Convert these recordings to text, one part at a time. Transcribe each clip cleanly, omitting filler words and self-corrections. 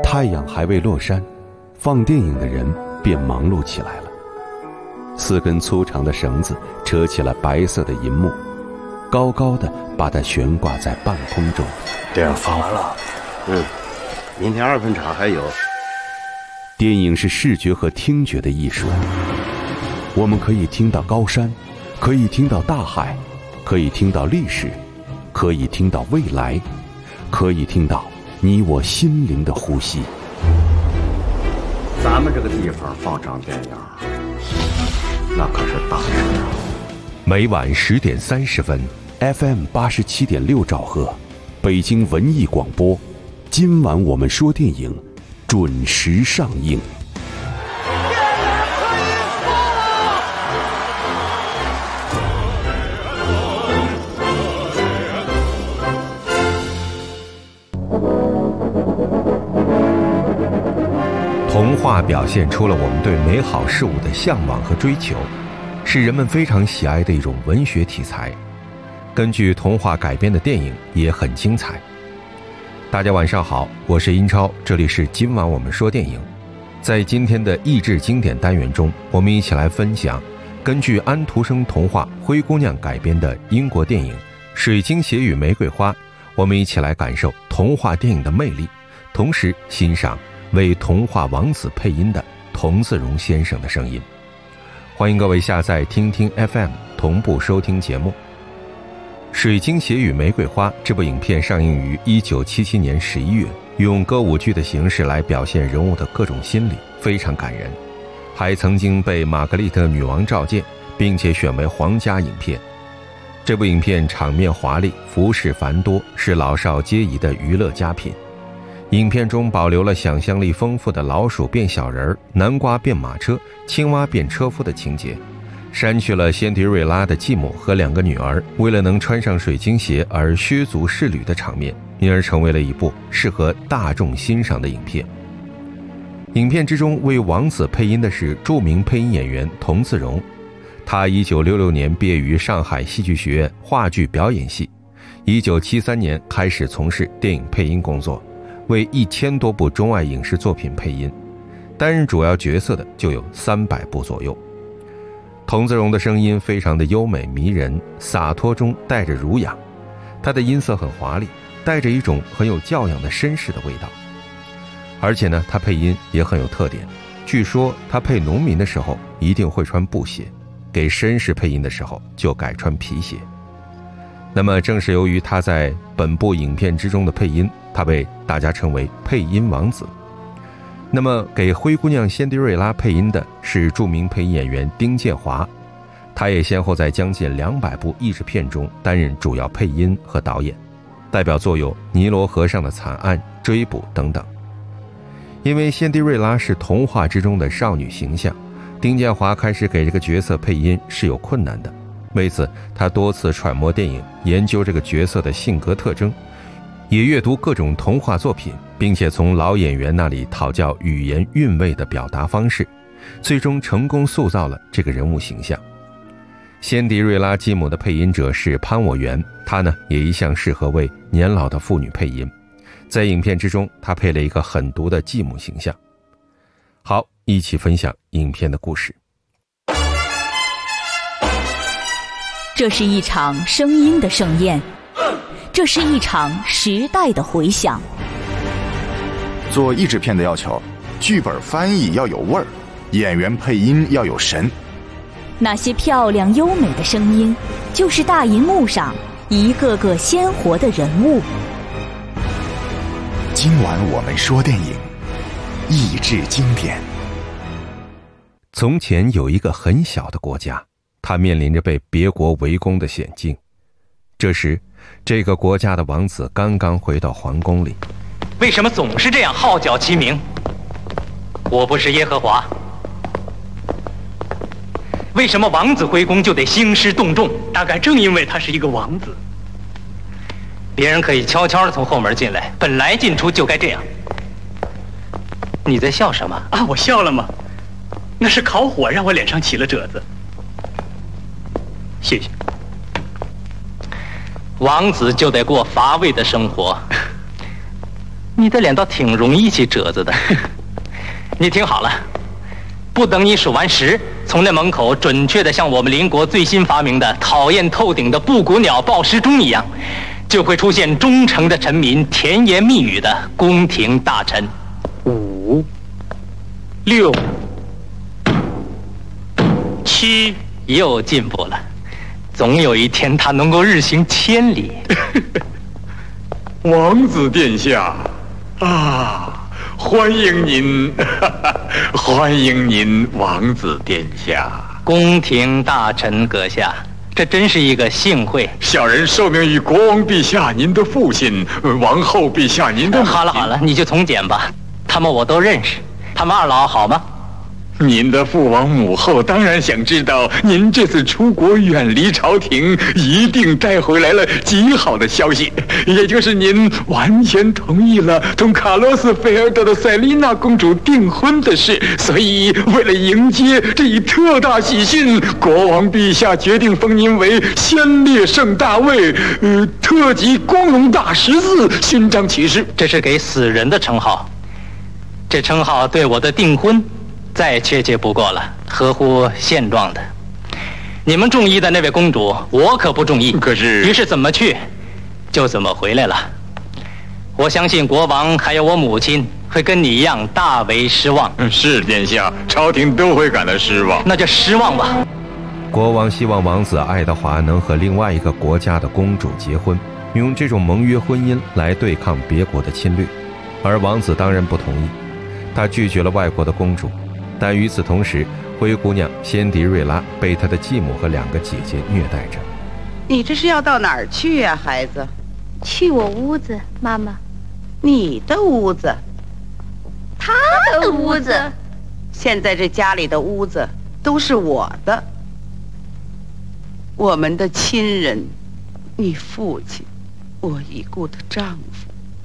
太阳还未落山，放电影的人便忙碌起来了。4根粗长的绳子扯起了白色的银幕，高高的把它悬挂在半空中。 电影放完了，明天2分场还有。 电影是视觉和听觉的艺术，我们可以听到高山，可以听到大海，可以听到历史，可以听到未来，可以听到你我心灵的呼吸。 咱们这个地方放场电影，那可是大事啊！ 每晚10点30分 ，FM 87.6兆赫，北京文艺广播。今晚我们说电影，准时上映。 童话表现出了我们对美好事物的向往和追求，是人们非常喜爱的一种文学题材。根据童话改编的电影也很精彩。大家晚上好，我是英超，这里是今晚我们说电影。在今天的益智经典单元中，我们一起来分享根据安徒生童话《灰姑娘》改编的英国电影《水晶鞋与玫瑰花》，我们一起来感受童话电影的魅力，同时欣赏为童话王子配音的童自荣先生的声音。欢迎各位下载听听 FM 同步收听节目。水晶鞋与玫瑰花这部影片上映于1977年11月，用歌舞剧的形式来表现人物的各种心理，非常感人，还曾经被玛格丽特女王召见，并且选为皇家影片。这部影片场面华丽，服饰繁多，是老少皆宜的娱乐佳品。影片中保留了想象力丰富的老鼠变小人、南瓜变马车、青蛙变车夫的情节，删去了仙迪瑞拉的继母和2个女儿为了能穿上水晶鞋而削足适履的场面，因而成为了一部适合大众欣赏的影片。影片之中为王子配音的是著名配音演员童自荣，他1966年毕业于上海戏剧学院话剧表演系，1973年开始从事电影配音工作，为1000多部中外影视作品配音，担任主要角色的就有300部左右。童自荣的声音非常的优美迷人，洒脱中带着儒雅，他的音色很华丽，带着一种很有教养的绅士的味道。而且呢，他配音也很有特点，据说他配农民的时候一定会穿布鞋，给绅士配音的时候就改穿皮鞋。那么正是由于他在本部影片之中的配音，他被大家称为配音王子。那么给灰姑娘仙迪瑞拉配音的是著名配音演员丁建华，他也先后在将近200部译制片中担任主要配音和导演，代表作有《尼罗河上的惨案》、追捕等等。因为仙迪瑞拉是童话之中的少女形象，丁建华开始给这个角色配音是有困难的，为此他多次揣摩电影，研究这个角色的性格特征，也阅读各种童话作品，并且从老演员那里讨教语言韵味的表达方式，最终成功塑造了这个人物形象。仙迪瑞拉继母的配音者是潘我元，她呢也一向适合为年老的妇女配音，在影片之中她配了一个狠毒的继母形象。好，一起分享影片的故事。 这是一场声音的盛宴，这是一场时代的回响。 做译制片的要求，剧本翻译要有味儿，演员配音要有神。 那些漂亮优美的声音，就是大荧幕上一个个鲜活的人物。 今晚我们说电影，译制经典。 从前有一个很小的国家，它面临着被别国围攻的险境。这时，这个国家的王子刚刚回到皇宫里。 为什么总是这样号角齐鸣？我不是耶和华。为什么王子回宫就得兴师动众？ 大概正因为他是一个王子。 别人可以悄悄地从后门进来，本来进出就该这样。你在笑什么啊？我笑了吗？那是烤火让我脸上起了褶子。谢谢。 王子就得过乏味的生活。 你的脸倒挺容易起褶子的。你听好了，不等你数完10，从那门口准确的像我们邻国最新发明的讨厌透顶的布谷鸟报时钟一样，就会出现忠诚的臣民甜言蜜语的宫廷大臣。5、6、7，又进步了。总有一天他能够日行千里。 王子殿下啊，欢迎您，欢迎您，王子殿下。 宫廷大臣阁下，这真是一个幸会。 小人受命于国王陛下您的父亲，王后陛下您的母亲。 好了好了，你就从简吧，他们我都认识。他们2老好吗？ 您的父王母后当然想知道，您这次出国远离朝廷，一定带回来了极好的消息，也就是您完全同意了同卡洛斯·菲尔德的塞琳娜公主订婚的事。所以，为了迎接这一特大喜讯，国王陛下决定封您为先烈圣大卫，特级光荣大十字勋章骑士。 这是给死人的称号，这称号对我的订婚再确切不过了，合乎现状的。你们中意的那位公主，我可不中意。 可是， 于是怎么去，就怎么回来了。我相信国王还有我母亲会跟你一样大为失望。 是殿下，朝廷都会感到失望。 那就失望吧。 国王希望王子爱德华能和另外一个国家的公主结婚，用这种盟约婚姻来对抗别国的侵略，而王子当然不同意，他拒绝了外国的公主。但与此同时，灰姑娘仙迪瑞拉被她的继母和2个姐姐虐待着。 你这是要到哪儿去呀，孩子？ 去我屋子，妈妈。 你的屋子？ 他的屋子？ 现在这家里的屋子都是我的。我们的亲人，你父亲，我已故的丈夫，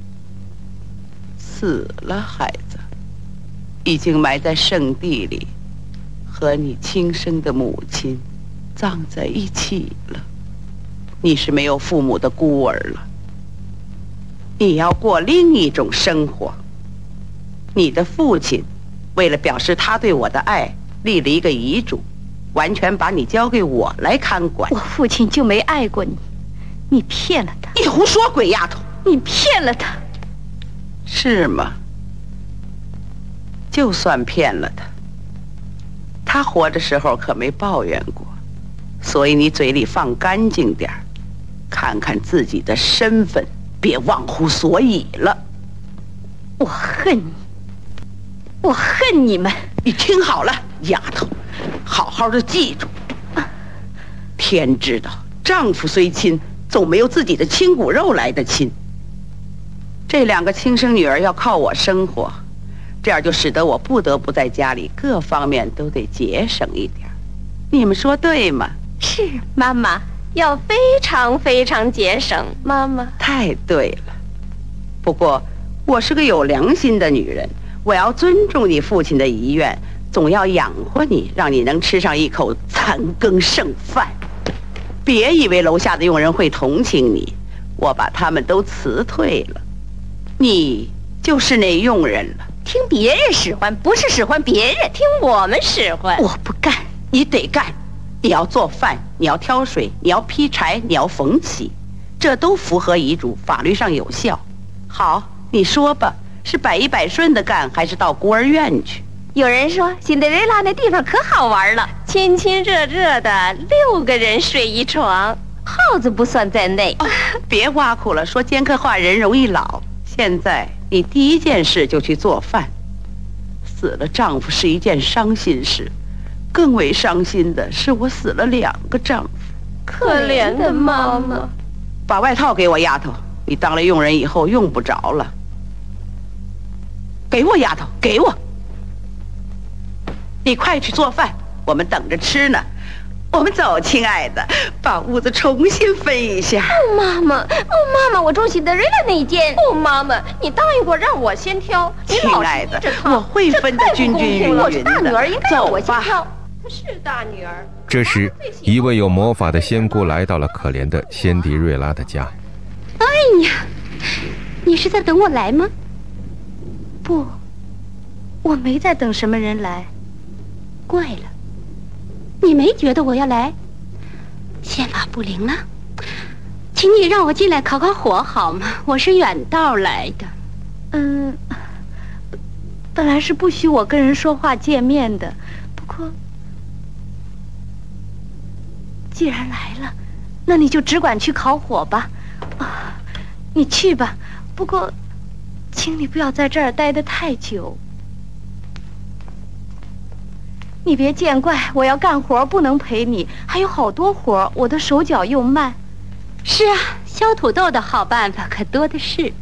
死了，孩子。已经埋在圣地里，和你亲生的母亲葬在一起了。你是没有父母的孤儿了，你要过另一种生活。你的父亲为了表示他对我的爱，立了一个遗嘱，完全把你交给我来看管。 我父亲就没爱过你，你骗了他。 你胡说，鬼丫头！ 你骗了他。 是吗？就算骗了他，他活的时候可没抱怨过，所以你嘴里放干净点儿，看看自己的身份，别忘乎所以了。 我恨你，我恨你们！ 你听好了，丫头，好好的记住，天知道，丈夫虽亲，总没有自己的亲骨肉来的亲。这2个亲生女儿要靠我生活。这样就使得我不得不在家里各方面都得节省一点，你们说对吗？ 是，妈妈，要非常非常节省，妈妈。 太对了。不过我是个有良心的女人，我要尊重你父亲的遗愿，总要养活你，让你能吃上一口残羹剩饭。别以为楼下的佣人会同情你，我把他们都辞退了，你就是那佣人了。 听别人使唤，不是使唤别人，听我们使唤。 我不干，你得干。你要做饭，你要挑水，你要劈柴，你要缝洗，这都符合遗嘱，法律上有效。好，你说吧，是百依百顺的干，还是到孤儿院去？ 有人说辛德瑞拉那地方可好玩了，亲亲热热的，6个人睡一床，耗子不算在内。 别挖苦了，说尖刻话人容易老。现在你第一件事就去做饭。死了丈夫是一件伤心事，更为伤心的是我死了2个丈夫。 可怜的妈妈。 把外套给我，丫头，你当了佣人以后用不着了。给我，丫头，给我。你快去做饭，我们等着吃呢。我们走，亲爱的，把屋子重新分一下。 哦，妈妈，哦，妈妈，我中辛德瑞拉那一件。哦，妈妈，你答应过让我先挑。 亲爱的，我会分得均均匀匀的。 我是大女儿，应该让我先挑。她是大女儿。 这时，一位有魔法的仙姑来到了可怜的仙迪瑞拉的家。 哎呀，你是在等我来吗？ 不，我没在等什么人来。 怪了，你没觉得我要来？宪法不灵了，请你让我进来烤烤火好吗？我是远道来的。 本来是不许我跟人说话见面的，不过既然来了，那你就只管去烤火吧。啊，你去吧，不过请你不要在这儿待得太久。你别见怪，我要干活不能陪你，还有好多活，我的手脚又慢。 是啊，削土豆的好办法可多的是。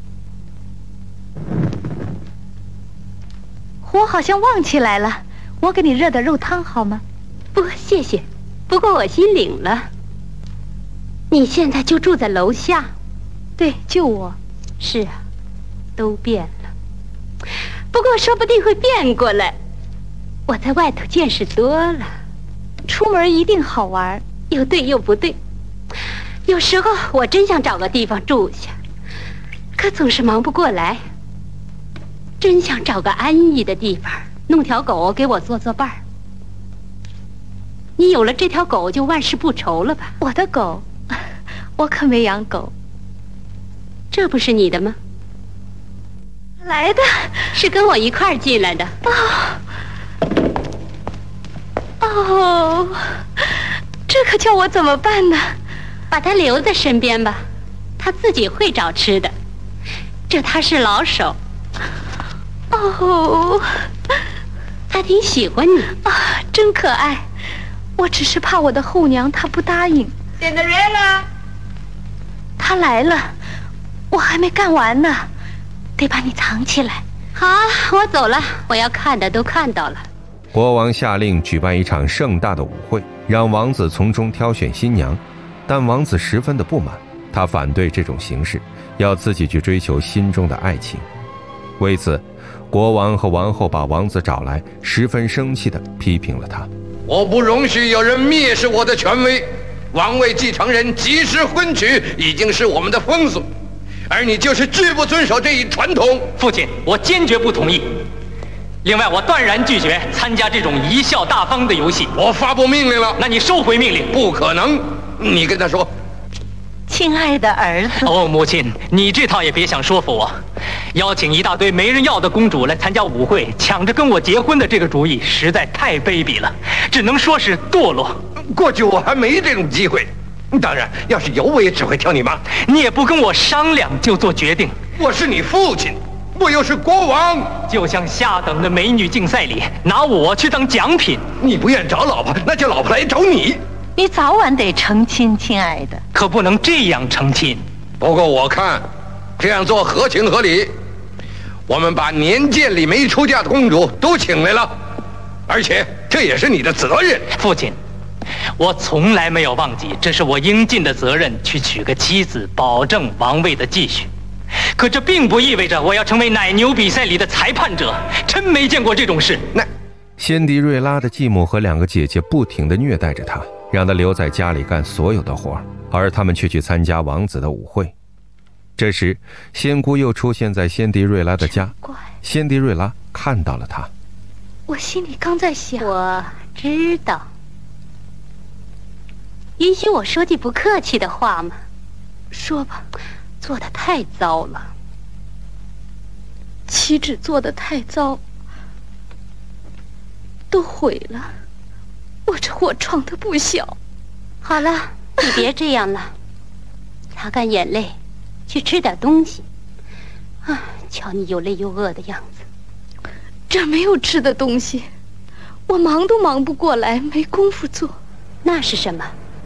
火好像旺起来了，我给你热点肉汤好吗？ 不，谢谢。不过我心领了。你现在就住在楼下？ 对，就我。 是啊，都变了。不过说不定会变过来。我在外头见识多了， 出门一定好玩， 又对又不对。有时候我真想找个地方住下，可总是忙不过来。真想找个安逸的地方，弄条狗给我做伴儿。你有了这条狗，就万事不愁了吧？ 我的狗，我可没养狗。 这不是你的吗？ 来的， 是跟我一块儿进来的。 哦，这可叫我怎么办呢？ 把它留在身边吧，它自己会找吃的。这它是老手。 哦， 他挺喜欢你啊，真可爱。我只是怕我的后娘她不答应。 Cinderella， 她来了，我还没干完呢，得把你藏起来。 好，我走了，我要看的都看到了。 国王下令举办一场盛大的舞会，让王子从中挑选新娘，但王子十分的不满，他反对这种形式，要自己去追求心中的爱情。为此，国王和王后把王子找来，十分生气地批评了他。 我不容许有人蔑视我的权威，王位继承人及时婚娶已经是我们的风俗，而你就是拒不遵守这一传统。 父亲，我坚决不同意。另外，我断然拒绝参加这种贻笑大方的游戏。 我发布命令了。 那你收回命令。 不可能，你跟他说。 亲爱的儿子。 哦，母亲，你这套也别想说服我。邀请一大堆没人要的公主来参加舞会，抢着跟我结婚的这个主意实在太卑鄙了，只能说是堕落。 过去我还没这种机会，当然，要是有我也只会挑你妈。 你也不跟我商量就做决定。 我是你父亲，我又是国王， 就像下等的美女竞赛里拿我去当奖品。 你不愿找老婆，那叫老婆来找你。 你早晚得成亲，亲爱的。 可不能这样成亲。 不过我看这样做合情合理。我们把年鉴里没出嫁的公主都请来了，而且这也是你的责任。 父亲，我从来没有忘记，这是我应尽的责任，去娶个妻子，保证王位的继续。可这并不意味着我要成为奶牛比赛里的裁判者，真没见过这种事。 仙迪瑞拉的继母和两个姐姐不停地虐待着她，让她留在家里干所有的活，而他们却去参加王子的舞会。这时，仙姑又出现在仙迪瑞拉的家。仙迪瑞拉看到了她。 我心里刚在想， 我知道。允许我说句不客气的话吗？ 说吧。 做得太糟了。 岂止做得太糟，都毁了。我这祸闯得不小。 好了，你别这样了，擦干眼泪。去吃点东西，啊！瞧你又累又饿的样子。 这儿没有吃的东西，我忙都忙不过来，没工夫做。 那是什么？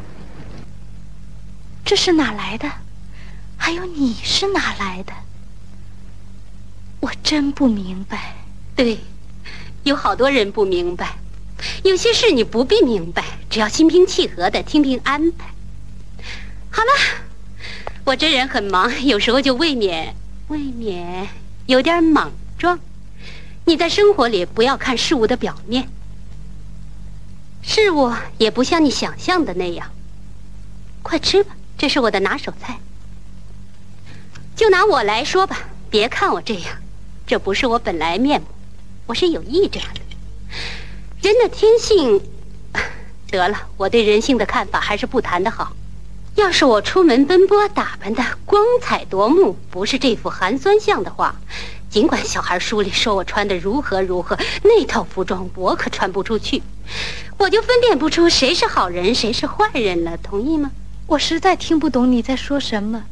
这是哪来的？还有你是哪来的？我真不明白。 对，有好多人不明白，有些事你不必明白，只要心平气和的听听安排。好了。我这人很忙，有时候就未免有点莽撞。你在生活里不要看事物的表面，事物也不像你想象的那样。快吃吧，这是我的拿手菜。就拿我来说吧，别看我这样， 这不是我本来面目，我是有意这样的。人的天性，得了，我对人性的看法还是不谈的好。要是我出门奔波，打扮的光彩夺目，不是这副寒酸相的话，尽管小孩书里说我穿的如何如何，那套服装我可穿不出去，我就分辨不出谁是好人谁是坏人了，同意吗？ 我实在听不懂你在说什么。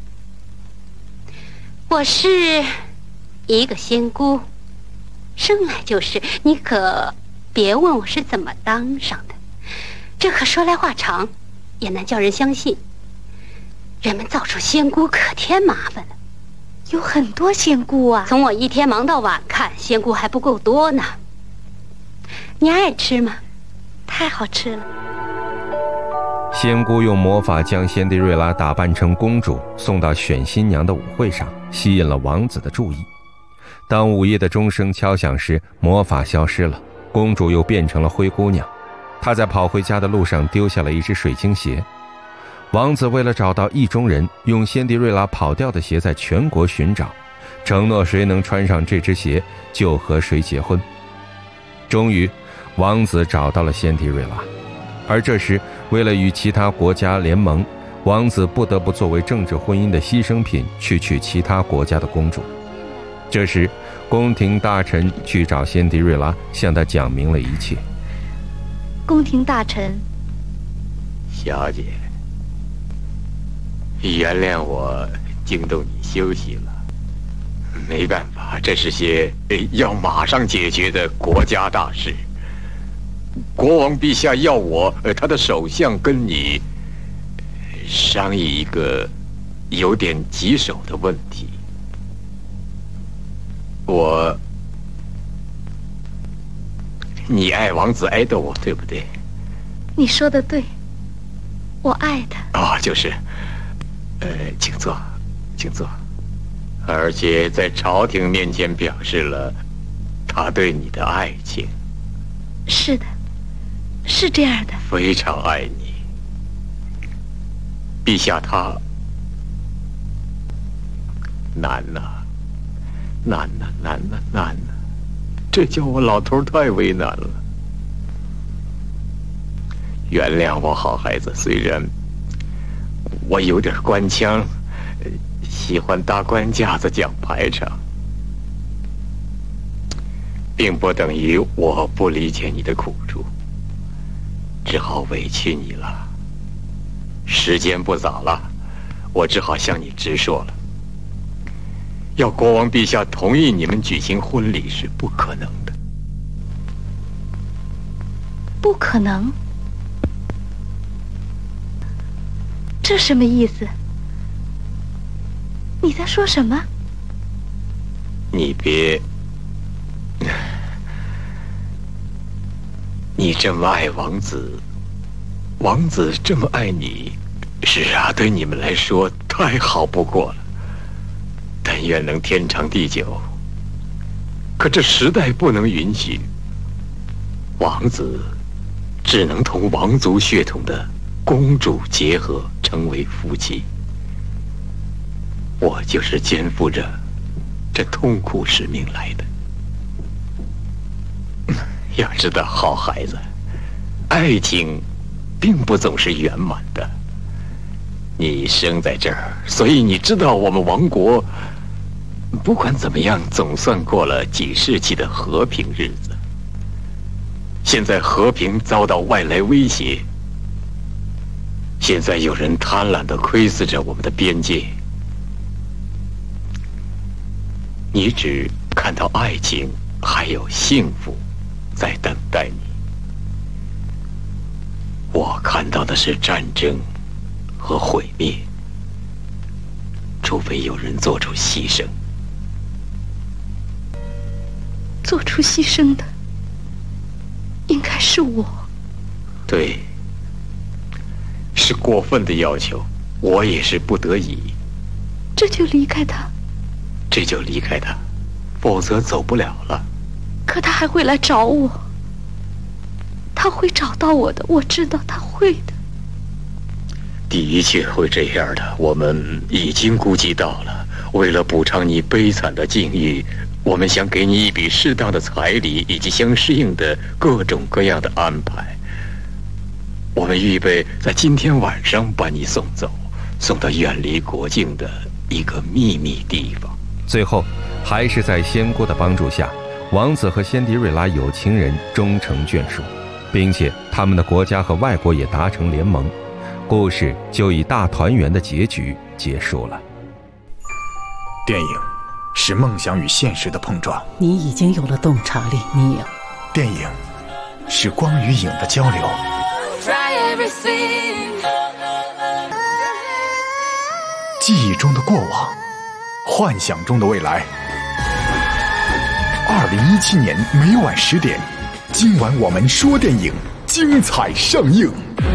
我是一个仙姑，生来就是，你可别问我是怎么当上的，这可说来话长，也难叫人相信。人们造出仙姑可添麻烦了， 有很多仙姑啊。 从我一天忙到晚看，仙姑还不够多呢。你爱吃吗？ 太好吃了。 仙姑用魔法将仙蒂瑞拉打扮成公主，送到选新娘的舞会上，吸引了王子的注意。当午夜的钟声敲响时，魔法消失了，公主又变成了灰姑娘。她在跑回家的路上丢下了一只水晶鞋。王子为了找到意中人，用仙蒂瑞拉跑掉的鞋在全国寻找，承诺谁能穿上这只鞋就和谁结婚。终于王子找到了仙蒂瑞拉，而这时为了与其他国家联盟，王子不得不作为政治婚姻的牺牲品去娶其他国家的公主。这时宫廷大臣去找仙蒂瑞拉，向她讲明了一切。 宫廷大臣， 小姐，原谅我惊动你休息了，没办法，这是些要马上解决的国家大事。国王陛下要我他的首相跟你商议一个有点棘手的问题。你爱王子埃斗，对不对？ 你说的对，我爱他。 就是，请坐，请坐。而且在朝廷面前表示了他对你的爱情。 是的，是这样的。 非常爱你。陛下他难呐，难呐，难呐，难呐，这叫我老头太为难了。原谅我，好孩子，虽然我有点官腔，喜欢搭官架子讲排场，并不等于我不理解你的苦处，只好委屈你了。时间不早了，我只好向你直说了。要国王陛下同意你们举行婚礼是不可能的。 不可能？这什么意思？你在说什么？ 你别，你这么爱王子，王子这么爱你，是啊，对你们来说太好不过了。但愿能天长地久。可这时代不能允许，王子只能同王族血统的公主结合，成为夫妻。我就是肩负着这痛苦使命来的。要知道，好孩子，爱情并不总是圆满的。你生在这儿，所以你知道我们王国不管怎么样，总算过了几世纪的和平日子。现在和平遭到外来威胁，现在有人贪婪地窥视着我们的边界。你只看到爱情还有幸福在等待你，我看到的是战争和毁灭，除非有人做出牺牲。 做出牺牲的应该是我。 对，是过分的要求，我也是不得已。 这就离开他？ 这就离开他，否则走不了了。 可他还会来找我，他会找到我的，我知道他会的。 的确会这样的，我们已经估计到了。为了补偿你悲惨的境遇， 我们想给你一笔适当的彩礼，以及相适应的各种各样的安排。我们预备在今天晚上把你送走，送到远离国境的一个秘密地方。 最后，还是在仙姑的帮助下，王子和仙迪瑞拉有情人终成眷属，并且他们的国家和外国也达成联盟，故事就以大团圆的结局结束了。 电影是梦想与现实的碰撞， 你已经有了洞察力，你有。 电影是光与影的交流，记忆中的过往，幻想中的未来。2017年每晚10点，今晚我们说电影，精彩上映。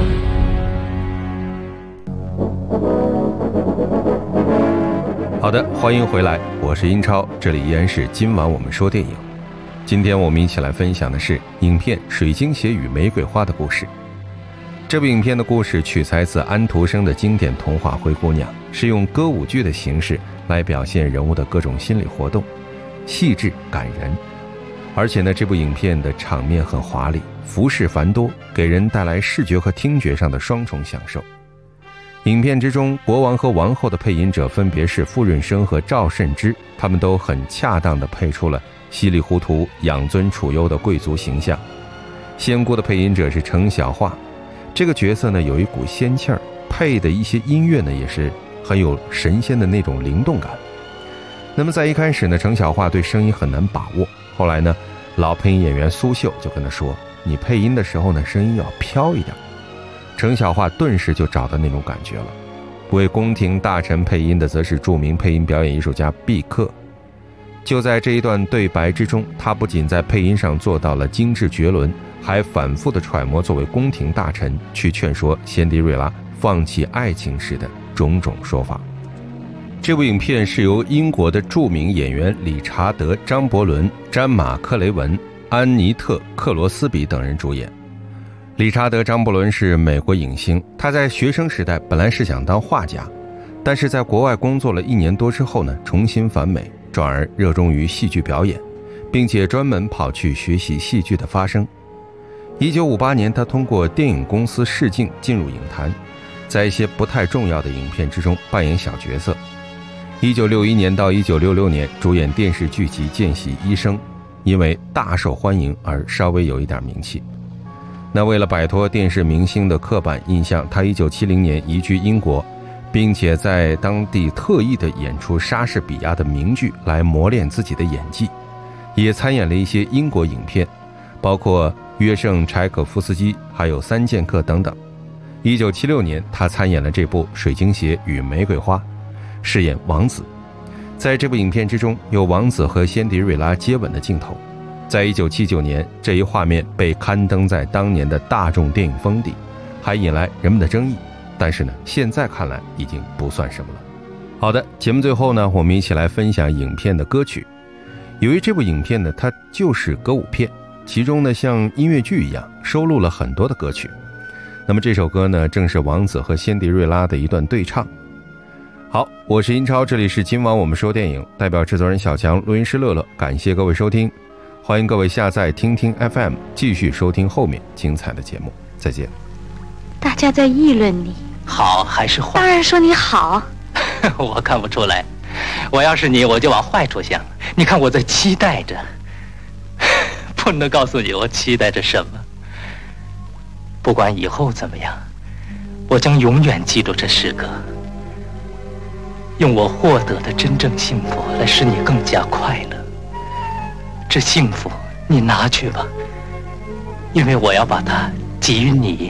好的，欢迎回来，我是英超，这里依然是今晚我们说电影。今天我们一起来分享的是影片《水晶鞋与玫瑰花》的故事。这部影片的故事取材自安徒生的经典童话《灰姑娘》，是用歌舞剧的形式来表现人物的各种心理活动，细致感人。而且呢，这部影片的场面很华丽，服饰繁多，给人带来视觉和听觉上的双重享受。影片之中，国王和王后的配音者分别是傅润生和赵慎之，他们都很恰当地配出了稀里糊涂养尊处优的贵族形象。仙姑的配音者是程小桦，这个角色呢有一股仙气儿，配的一些音乐呢也是很有神仙的那种灵动感。那么在一开始呢，程小桦对声音很难把握，后来呢，老配音演员苏秀就跟他说，你配音的时候呢，声音要飘一点。程小桦顿时就找到那种感觉了。为宫廷大臣配音的则是著名配音表演艺术家毕克。就在这一段对白之中，他不仅在配音上做到了精致绝伦，还反复地揣摩作为宫廷大臣去劝说仙迪瑞拉放弃爱情时的种种说法。这部影片是由英国的著名演员理查德·张伯伦、詹玛·克雷文、安妮特·克罗斯比等人主演。理查德·张伯伦是美国影星，他在学生时代本来是想当画家，但是在国外工作了1年多之后呢，重新返美，转而热衷于戏剧表演，并且专门跑去学习戏剧的发声。1958年，他通过电影公司试镜进入影坛，在一些不太重要的影片之中扮演小角色。1961年到1966年主演电视剧集《见习医生》，因为大受欢迎而稍微有一点名气。那为了摆脱电视明星的刻板印象，他1970年移居英国，并且在当地特意的演出莎士比亚的名剧来磨练自己的演技，也参演了一些英国影片，包括约圣柴可夫斯基还有三剑客等等。1976年他参演了这部《水晶鞋与玫瑰花》，饰演王子。在这部影片之中，有王子和仙迪瑞拉接吻的镜头。在1979年，这一画面被刊登在当年的大众电影封底，还引来人们的争议，但是呢，现在看来已经不算什么了。好的，节目最后呢，我们一起来分享影片的歌曲。由于这部影片呢，它就是歌舞片，其中呢，像音乐剧一样收录了很多的歌曲。那么这首歌呢，正是王子和仙迪瑞拉的一段对唱。好，我是英超，这里是今晚我们说电影，代表制作人小强，录音师乐乐，感谢各位收听。欢迎各位下载听听 FM， 继续收听后面精彩的节目。再见。 大家在议论你， 好还是坏？ 当然说你好。 我看不出来，我要是你，我就往坏处想。你看我在期待着，不能告诉你我期待着什么。不管以后怎么样，我将永远记住这诗歌，用我获得的真正幸福来使你更加快乐。这幸福你拿去吧，因为我要把它给予你。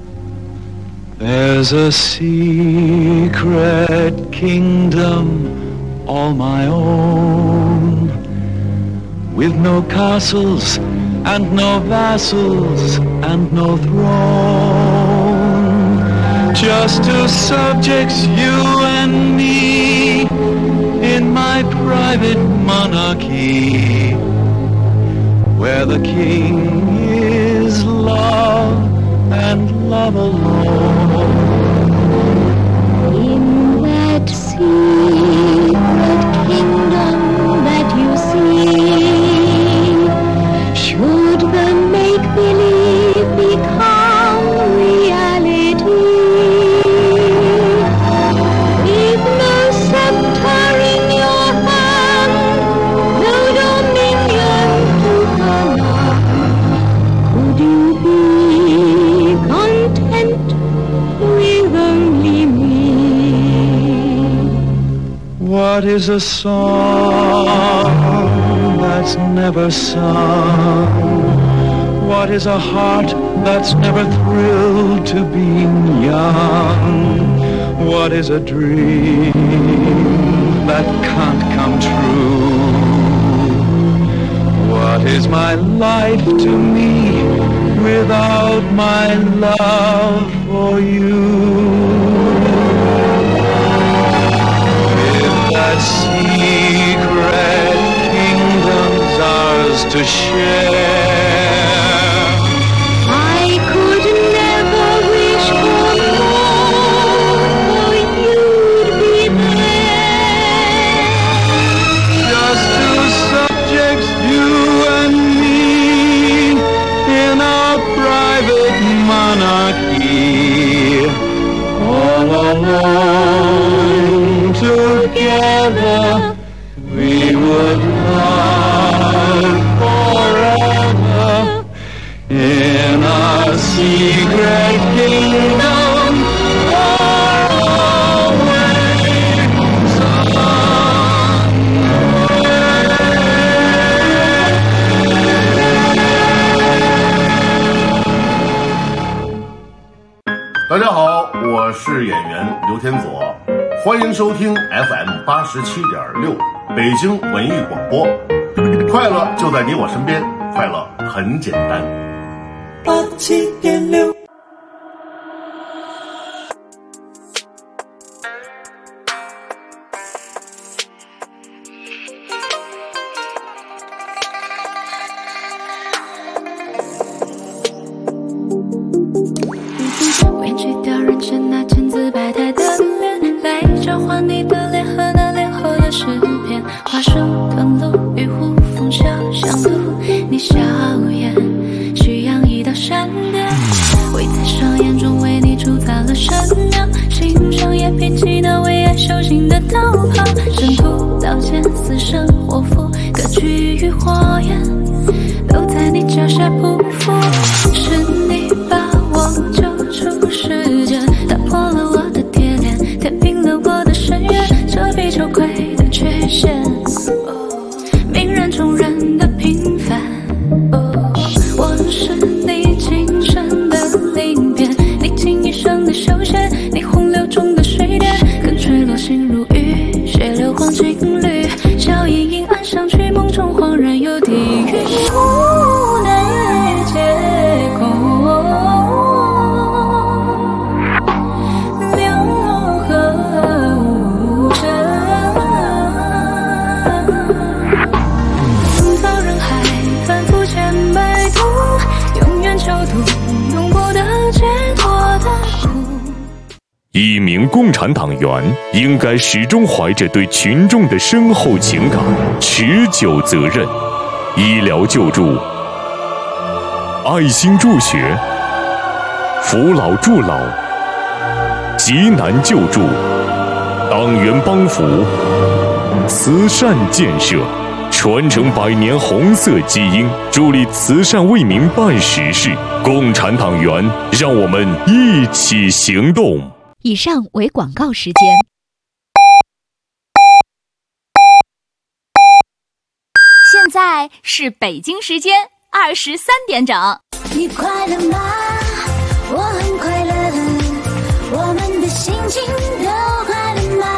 There's a secret kingdom all my own, with no castles and no vassals and no throne, just two subjects, you and me, in my private monarchy, where the king is love and love alone. In that secret kingdom that you see is a song that's never sung? What is a heart that's never thrilled to being young? What is a dream that can't come true? What is my life to me without my love for you? That secret kingdom's ours to share. I could never wish for more, for you'd be there. Just two subjects, you and me, in our private monarchy, all alone together. We would love forever in our secret kingdom far away somewhere. 大家好，我是演员刘天佐，欢迎收听 FM 87.6北京文艺广播。快乐就在你我身边，快乐很简单。 87.6。 委屈掉人生那千姿百态的脸，来交换你的脸和那脸后的诗篇。花树藤路与虎风小相图，你笑颜虚扬一道闪电，我在双眼中为你铸造了神庙，心上也披起那为爱修行的道袍，神徒刀剑死生活符，各居于火焰，都在你脚下匍匐，是你把我救出世间，打破了我的铁链，填平了我的深渊，遮蔽羞愧的缺陷，泯然众人的平凡。我是你今生的鳞片，你倾一生的修仙，你洪流中的水点，更坠落心如雨，血流黄金缕，笑盈盈暗香去，梦中恍然有地狱，无奈结果。 一名共产党员应该始终怀着对群众的深厚情感、持久责任。医疗救助、爱心助学、扶老助老、急难救助、党员帮扶、慈善建设，传承100年红色基因，助力慈善为民办实事。共产党员，让我们一起行动。 以上为广告时间。现在是北京时间23点整。 你快乐吗？我很快乐，我们的心情都快乐吗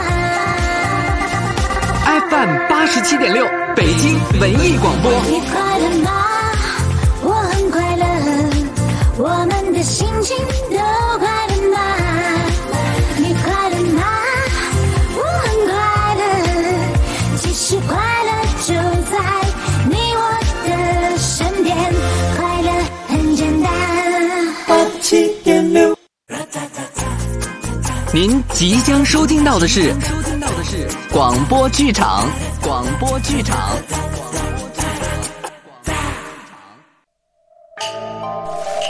？FM 87.6北京文艺广播。 你快乐吗？我很快乐，我们的心情都快乐吗？你快乐吗？我很快乐，其实快乐就在你我的身边，快乐很简单。 87.6。您即将收听到的是广播剧场。